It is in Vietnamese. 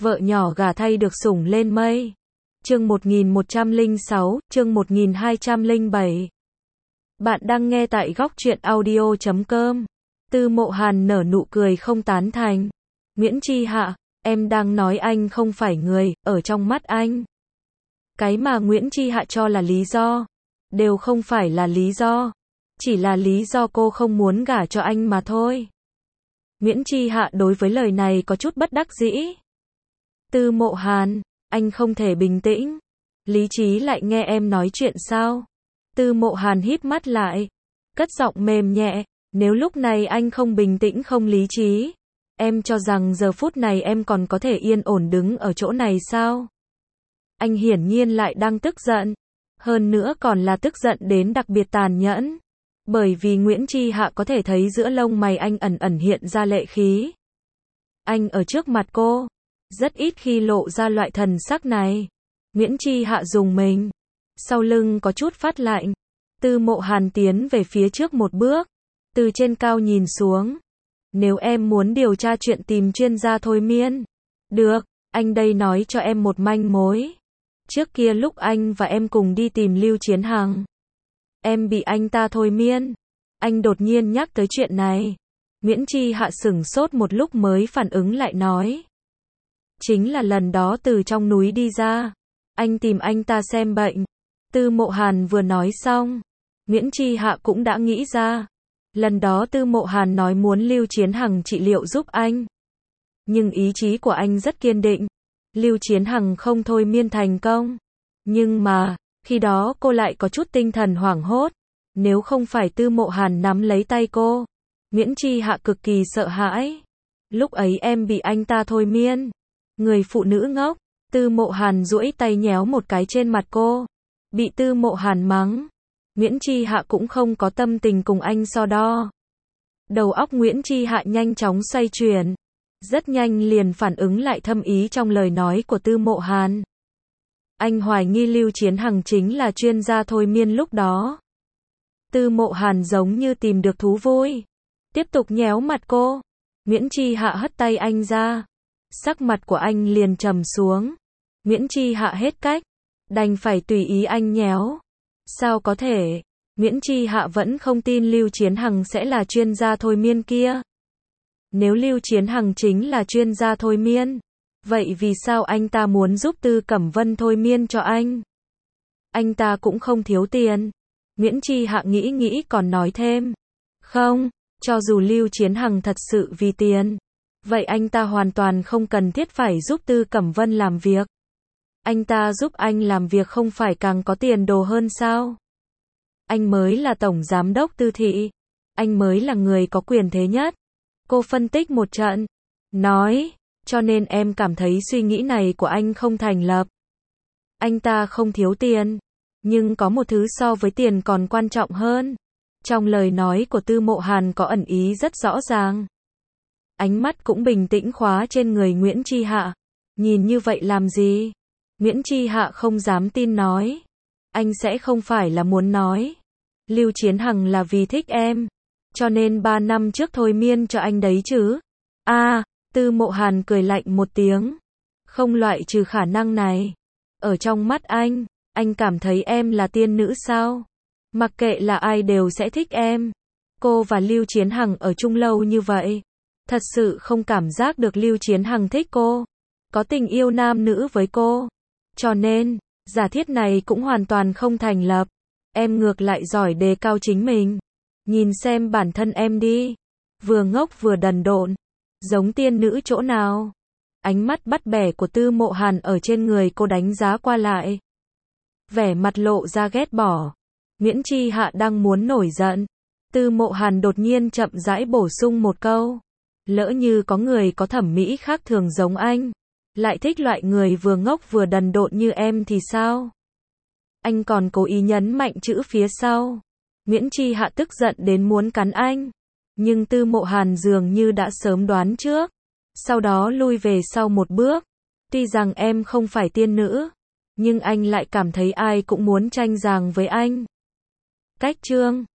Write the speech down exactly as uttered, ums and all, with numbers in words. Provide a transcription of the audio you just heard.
Vợ nhỏ gả thay được sủng lên mây. Chương một nghìn một trăm lẻ sáu, chương một nghìn hai trăm lẻ bảy. Bạn đang nghe tại góc truyện audio chấm com. Tư Mộ Hàn nở nụ cười không tán thành. Nguyễn Chi Hạ, em đang nói anh không phải người, ở trong mắt anh. Cái mà Nguyễn Chi Hạ cho là lý do, đều không phải là lý do. Chỉ là lý do cô không muốn gả cho anh mà thôi. Nguyễn Chi Hạ đối với lời này có chút bất đắc dĩ. Tư Mộ Hàn, anh không thể bình tĩnh. Lý trí lại nghe em nói chuyện sao? Tư Mộ Hàn híp mắt lại, cất giọng mềm nhẹ, nếu lúc này anh không bình tĩnh không lý trí, em cho rằng giờ phút này em còn có thể yên ổn đứng ở chỗ này sao? Anh hiển nhiên lại đang tức giận, hơn nữa còn là tức giận đến đặc biệt tàn nhẫn. Bởi vì Nguyễn Chi Hạ có thể thấy giữa lông mày anh ẩn ẩn hiện ra lệ khí. Anh ở trước mặt cô, rất ít khi lộ ra loại thần sắc này. Nguyễn Chi Hạ rùng mình, sau lưng có chút phát lạnh. Tư Mộ Hàn tiến về phía trước một bước, từ trên cao nhìn xuống. Nếu em muốn điều tra chuyện tìm chuyên gia thôi miên, được, anh đây nói cho em một manh mối. Trước kia lúc anh và em cùng đi tìm Lưu Chiến Hằng, em bị anh ta thôi miên. Anh đột nhiên nhắc tới chuyện này. Nguyễn Chi Hạ sửng sốt một lúc mới phản ứng lại nói. Chính là lần đó từ trong núi đi ra, anh tìm anh ta xem bệnh. Tư Mộ Hàn vừa nói xong, Nguyễn Chi Hạ cũng đã nghĩ ra. Lần đó Tư Mộ Hàn nói muốn Lưu Chiến Hằng trị liệu giúp anh. Nhưng ý chí của anh rất kiên định. Lưu Chiến Hằng không thôi miên thành công. Nhưng mà, khi đó cô lại có chút tinh thần hoảng hốt. Nếu không phải Tư Mộ Hàn nắm lấy tay cô, Nguyễn Chi Hạ cực kỳ sợ hãi. Lúc ấy em bị anh ta thôi miên. Người phụ nữ ngốc. Tư Mộ Hàn duỗi tay nhéo một cái trên mặt cô. Bị Tư Mộ Hàn mắng, Nguyễn Chi Hạ cũng không có tâm tình cùng anh so đo. Đầu óc Nguyễn Chi Hạ nhanh chóng xoay chuyển, rất nhanh liền phản ứng lại thâm ý trong lời nói của Tư Mộ Hàn. Anh hoài nghi Lưu Chiến Hằng chính là chuyên gia thôi miên lúc đó. Tư Mộ Hàn giống như tìm được thú vui, tiếp tục nhéo mặt cô. Nguyễn Chi Hạ hất tay anh ra, sắc mặt của anh liền trầm xuống. Nguyễn Chi Hạ hết cách, đành phải tùy ý anh nhéo. Sao có thể? Nguyễn Chi Hạ vẫn không tin Lưu Chiến Hằng sẽ là chuyên gia thôi miên kia. Nếu Lưu Chiến Hằng chính là chuyên gia thôi miên, vậy vì sao anh ta muốn giúp Tư Cẩm Vân thôi miên cho anh? Anh ta cũng không thiếu tiền. Nguyễn Chi Hạ nghĩ nghĩ còn nói thêm. Không, cho dù Lưu Chiến Hằng thật sự vì tiền, vậy anh ta hoàn toàn không cần thiết phải giúp Tư Cẩm Vân làm việc. Anh ta giúp anh làm việc không phải càng có tiền đồ hơn sao? Anh mới là tổng giám đốc Tư thị. Anh mới là người có quyền thế nhất. Cô phân tích một trận, nói, cho nên em cảm thấy suy nghĩ này của anh không thành lập. Anh ta không thiếu tiền, nhưng có một thứ so với tiền còn quan trọng hơn. Trong lời nói của Tư Mộ Hàn có ẩn ý rất rõ ràng. Ánh mắt cũng bình tĩnh khóa trên người Nguyễn Chi Hạ. Nhìn như vậy làm gì? Nguyễn Chi Hạ không dám tin nói. Anh sẽ không phải là muốn nói Lưu Chiến Hằng là vì thích em, cho nên ba năm trước thôi miên cho anh đấy chứ? A, à, Tư Mộ Hàn cười lạnh một tiếng. Không loại trừ khả năng này. Ở trong mắt anh, anh cảm thấy em là tiên nữ sao? Mặc kệ là ai đều sẽ thích em. Cô và Lưu Chiến Hằng ở chung lâu như vậy, thật sự không cảm giác được Lưu Chiến Hằng thích cô, có tình yêu nam nữ với cô. Cho nên, giả thiết này cũng hoàn toàn không thành lập. Em ngược lại giỏi đề cao chính mình. Nhìn xem bản thân em đi. Vừa ngốc vừa đần độn. Giống tiên nữ chỗ nào? Ánh mắt bắt bẻ của Tư Mộ Hàn ở trên người cô đánh giá qua lại. Vẻ mặt lộ ra ghét bỏ. Nguyễn Chi Hạ đang muốn nổi giận. Tư Mộ Hàn đột nhiên chậm rãi bổ sung một câu. Lỡ như có người có thẩm mỹ khác thường giống anh, lại thích loại người vừa ngốc vừa đần độn như em thì sao? Anh còn cố ý nhấn mạnh chữ phía sau. Nguyễn Chi Hạ tức giận đến muốn cắn anh. Nhưng Tư Mộ Hàn dường như đã sớm đoán trước. Sau đó lui về sau một bước. Tuy rằng em không phải tiên nữ, nhưng anh lại cảm thấy ai cũng muốn tranh giành với anh. Cách chương